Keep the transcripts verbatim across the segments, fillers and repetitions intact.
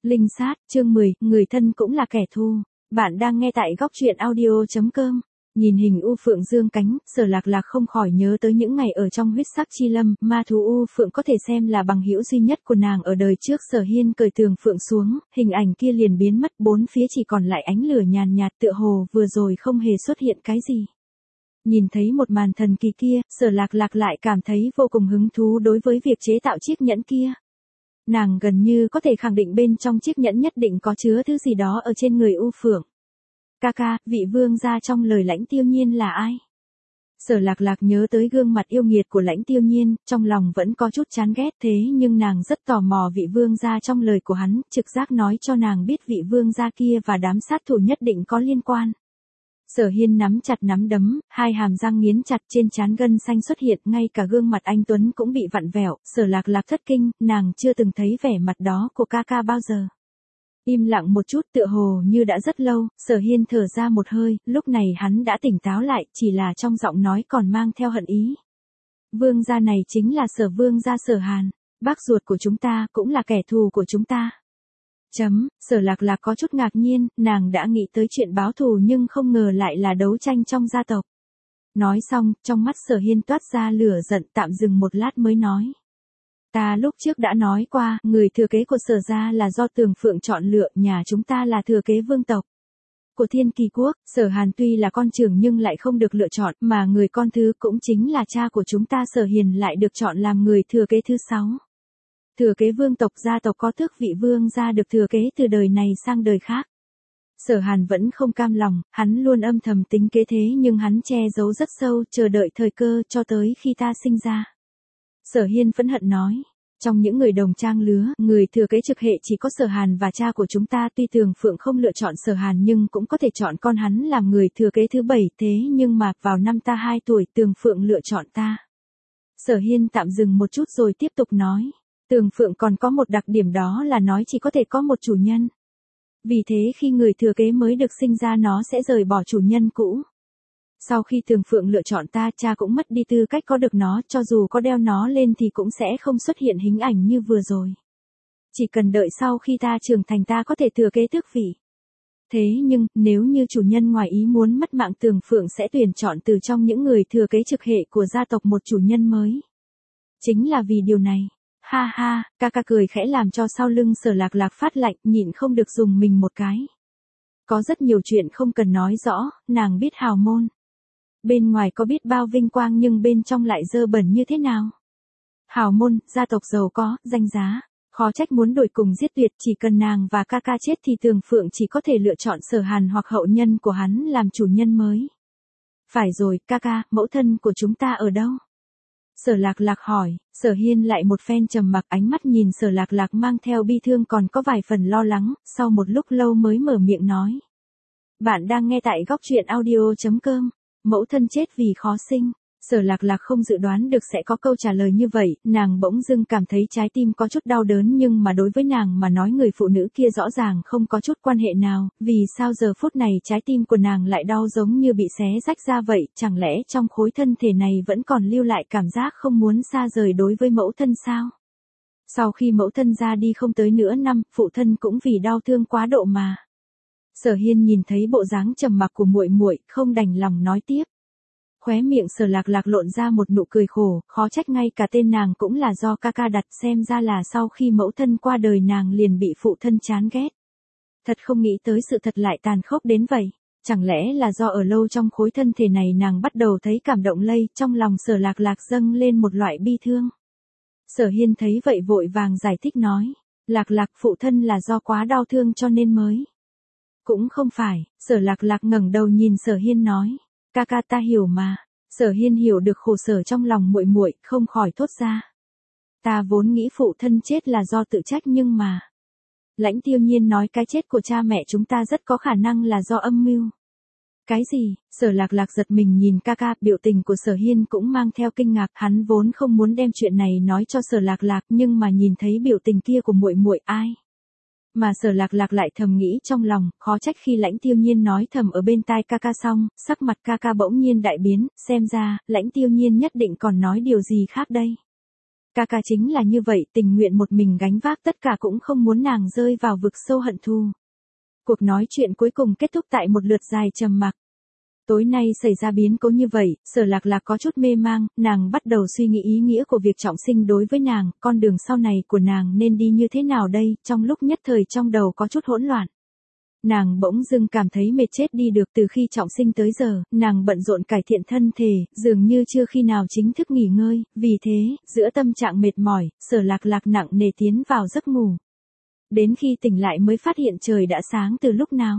Linh sát, chương mười, người thân cũng là kẻ thù. Bạn đang nghe tại góc truyện audio.com. Nhìn hình U Phượng dương cánh, Sở Lạc Lạc không khỏi nhớ tới những ngày ở trong huyết sắc chi lâm, ma thú U Phượng có thể xem là bằng hữu duy nhất của nàng ở đời trước. Sở Hiên cởi tường Phượng xuống, hình ảnh kia liền biến mất, bốn phía chỉ còn lại ánh lửa nhàn nhạt, tựa hồ vừa rồi không hề xuất hiện cái gì. Nhìn thấy một màn thần kỳ kia, Sở Lạc Lạc lại cảm thấy vô cùng hứng thú đối với việc chế tạo chiếc nhẫn kia. Nàng gần như có thể khẳng định bên trong chiếc nhẫn nhất định có chứa thứ gì đó ở trên người U Phượng. Ca ca, vị vương gia trong lời Lãnh Tiêu Nhiên là ai? Sở Lạc Lạc nhớ tới gương mặt yêu nghiệt của Lãnh Tiêu Nhiên, trong lòng vẫn có chút chán ghét, thế nhưng nàng rất tò mò vị vương gia trong lời của hắn, trực giác nói cho nàng biết vị vương gia kia và đám sát thủ nhất định có liên quan. Sở Hiên nắm chặt nắm đấm, hai hàm răng nghiến chặt, trên trán gân xanh xuất hiện, ngay cả gương mặt anh Tuấn cũng bị vặn vẹo. Sở Lạc Lạc thất kinh, nàng chưa từng thấy vẻ mặt đó của ca ca bao giờ. Im lặng một chút, tựa hồ như đã rất lâu, Sở Hiên thở ra một hơi, lúc này hắn đã tỉnh táo lại, chỉ là trong giọng nói còn mang theo hận ý. Vương gia này chính là Sở vương gia Sở Hàn, bác ruột của chúng ta, cũng là kẻ thù của chúng ta. Chấm, Sở Lạc Lạc có chút ngạc nhiên, nàng đã nghĩ tới chuyện báo thù nhưng không ngờ lại là đấu tranh trong gia tộc. Nói xong, trong mắt Sở Hiên toát ra lửa giận, tạm dừng một lát mới nói. Ta lúc trước đã nói qua, người thừa kế của Sở gia là do Tường Phượng chọn lựa, nhà chúng ta là thừa kế vương tộc của Thiên Kỳ Quốc. Sở Hàn tuy là con trưởng nhưng lại không được lựa chọn, mà người con thứ cũng chính là cha của chúng ta Sở Hiền lại được chọn làm người thừa kế thứ sáu. Thừa kế vương tộc, gia tộc có tước vị vương gia được thừa kế từ đời này sang đời khác. Sở Hàn vẫn không cam lòng, hắn luôn âm thầm tính kế thế nhưng hắn che giấu rất sâu, chờ đợi thời cơ cho tới khi ta sinh ra. Sở Hiên phẫn hận nói, trong những người đồng trang lứa, người thừa kế trực hệ chỉ có Sở Hàn và cha của chúng ta, tuy Tường Phượng không lựa chọn Sở Hàn nhưng cũng có thể chọn con hắn làm người thừa kế thứ bảy, thế nhưng mà vào năm ta hai tuổi Tường Phượng lựa chọn ta. Sở Hiên tạm dừng một chút rồi tiếp tục nói. Tường Phượng còn có một đặc điểm đó là nói chỉ có thể có một chủ nhân. Vì thế khi người thừa kế mới được sinh ra nó sẽ rời bỏ chủ nhân cũ. Sau khi Tường Phượng lựa chọn ta, cha cũng mất đi tư cách có được nó, cho dù có đeo nó lên thì cũng sẽ không xuất hiện hình ảnh như vừa rồi. Chỉ cần đợi sau khi ta trưởng thành ta có thể thừa kế tước vị. Thế nhưng, nếu như chủ nhân ngoài ý muốn mất mạng, Tường Phượng sẽ tuyển chọn từ trong những người thừa kế trực hệ của gia tộc một chủ nhân mới. Chính là vì điều này. Ha ha, ca ca cười khẽ làm cho sau lưng Sở Lạc Lạc phát lạnh, nhịn không được dùng mình một cái. Có rất nhiều chuyện không cần nói rõ, nàng biết hào môn. Bên ngoài có biết bao vinh quang nhưng bên trong lại dơ bẩn như thế nào. Hào môn, gia tộc giàu có, danh giá, khó trách muốn đuổi cùng giết tuyệt, chỉ cần nàng và ca ca chết thì Tường Phượng chỉ có thể lựa chọn Sở Hàn hoặc hậu nhân của hắn làm chủ nhân mới. Phải rồi, ca ca, mẫu thân của chúng ta ở đâu? Sở Lạc Lạc hỏi. Sở Hiên lại một phen trầm mặc, ánh mắt nhìn Sở Lạc Lạc mang theo bi thương còn có vài phần lo lắng, sau một lúc lâu mới mở miệng nói. Bạn đang nghe tại góc truyện audio.com, mẫu thân chết vì khó sinh. Sở Lạc Lạc không dự đoán được sẽ có câu trả lời như vậy, nàng bỗng dưng cảm thấy trái tim có chút đau đớn nhưng mà đối với nàng mà nói người phụ nữ kia rõ ràng không có chút quan hệ nào, vì sao giờ phút này trái tim của nàng lại đau giống như bị xé rách ra vậy, chẳng lẽ trong khối thân thể này vẫn còn lưu lại cảm giác không muốn xa rời đối với mẫu thân sao? Sau khi mẫu thân ra đi không tới nửa năm, phụ thân cũng vì đau thương quá độ mà. Sở Hiên nhìn thấy bộ dáng trầm mặc của muội muội, không đành lòng nói tiếp. Khóe miệng Sở Lạc Lạc lộn ra một nụ cười khổ, khó trách ngay cả tên nàng cũng là do ca ca đặt, xem ra là sau khi mẫu thân qua đời nàng liền bị phụ thân chán ghét. Thật không nghĩ tới sự thật lại tàn khốc đến vậy, chẳng lẽ là do ở lâu trong khối thân thể này nàng bắt đầu thấy cảm động lây, trong lòng Sở Lạc Lạc dâng lên một loại bi thương. Sở Hiên thấy vậy vội vàng giải thích nói, Lạc Lạc phụ thân là do quá đau thương cho nên mới. Cũng không phải, Sở Lạc Lạc ngẩng đầu nhìn Sở Hiên nói. Ca ca ta hiểu mà. Sở Hiên hiểu được khổ sở trong lòng muội muội, không khỏi thốt ra. Ta vốn nghĩ phụ thân chết là do tự trách nhưng mà. Lãnh Tiêu Nhiên nói cái chết của cha mẹ chúng ta rất có khả năng là do âm mưu. Cái gì? Sở Lạc Lạc giật mình nhìn ca ca, biểu tình của Sở Hiên cũng mang theo kinh ngạc, hắn vốn không muốn đem chuyện này nói cho Sở Lạc Lạc nhưng mà nhìn thấy biểu tình kia của muội muội ai. Mà Sở Lạc Lạc lại thầm nghĩ trong lòng, khó trách khi Lãnh Tiêu Nhiên nói thầm ở bên tai ca ca xong, sắc mặt ca ca bỗng nhiên đại biến, xem ra, Lãnh Tiêu Nhiên nhất định còn nói điều gì khác đây. Ca ca chính là như vậy, tình nguyện một mình gánh vác tất cả cũng không muốn nàng rơi vào vực sâu hận thù. Cuộc nói chuyện cuối cùng kết thúc tại một lượt dài trầm mặc. Tối nay xảy ra biến cố như vậy, Sở Lạc Lạc có chút mê mang, nàng bắt đầu suy nghĩ ý nghĩa của việc trọng sinh đối với nàng, con đường sau này của nàng nên đi như thế nào đây, trong lúc nhất thời trong đầu có chút hỗn loạn. Nàng bỗng dưng cảm thấy mệt chết đi được từ khi trọng sinh tới giờ, nàng bận rộn cải thiện thân thể, dường như chưa khi nào chính thức nghỉ ngơi, vì thế, giữa tâm trạng mệt mỏi, Sở Lạc Lạc nặng nề tiến vào giấc ngủ. Đến khi tỉnh lại mới phát hiện trời đã sáng từ lúc nào.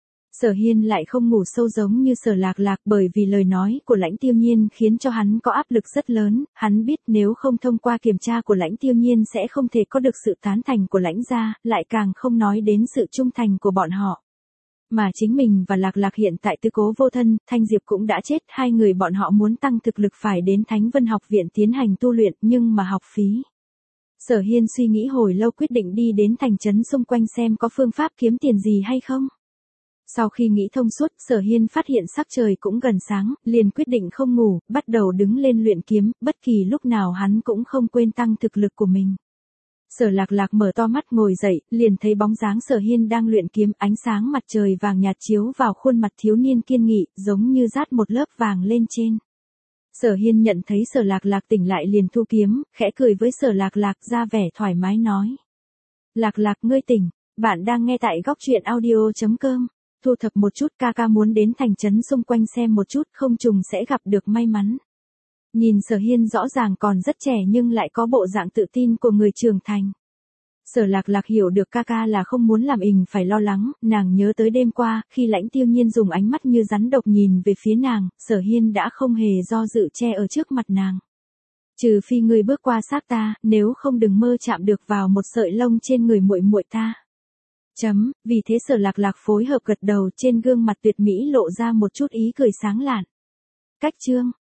Sở Hiên lại không ngủ sâu giống như Sở Lạc Lạc bởi vì lời nói của Lãnh Tiêu Nhiên khiến cho hắn có áp lực rất lớn, hắn biết nếu không thông qua kiểm tra của Lãnh Tiêu Nhiên sẽ không thể có được sự tán thành của Lãnh gia, lại càng không nói đến sự trung thành của bọn họ. Mà chính mình và Lạc Lạc hiện tại tứ cố vô thân, Thanh Diệp cũng đã chết, hai người bọn họ muốn tăng thực lực phải đến Thánh Vân học viện tiến hành tu luyện nhưng mà học phí. Sở Hiên suy nghĩ hồi lâu quyết định đi đến thành trấn xung quanh xem có phương pháp kiếm tiền gì hay không. Sau khi nghĩ thông suốt, Sở Hiên phát hiện sắc trời cũng gần sáng, liền quyết định không ngủ, bắt đầu đứng lên luyện kiếm, bất kỳ lúc nào hắn cũng không quên tăng thực lực của mình. Sở Lạc Lạc mở to mắt ngồi dậy, liền thấy bóng dáng Sở Hiên đang luyện kiếm, ánh sáng mặt trời vàng nhạt chiếu vào khuôn mặt thiếu niên kiên nghị, giống như dát một lớp vàng lên trên. Sở Hiên nhận thấy Sở Lạc Lạc tỉnh lại liền thu kiếm, khẽ cười với Sở Lạc Lạc ra vẻ thoải mái nói. Lạc Lạc ngươi tỉnh, bạn đang nghe tại góc truyện audio chấm com. Thu thập một chút, ca ca muốn đến thành trấn xung quanh xem một chút, không trùng sẽ gặp được may mắn. Nhìn Sở Hiên rõ ràng còn rất trẻ nhưng lại có bộ dạng tự tin của người trưởng thành. Sở Lạc Lạc hiểu được ca ca là không muốn làm ình phải lo lắng, nàng nhớ tới đêm qua, khi Lãnh Tiêu Nhiên dùng ánh mắt như rắn độc nhìn về phía nàng, Sở Hiên đã không hề do dự che ở trước mặt nàng. Trừ phi ngươi bước qua xác ta, nếu không đừng mơ chạm được vào một sợi lông trên người muội muội ta. Chấm, vì thế Sở Lạc Lạc phối hợp gật đầu, trên gương mặt tuyệt mỹ lộ ra một chút ý cười sáng lạn. Cách chương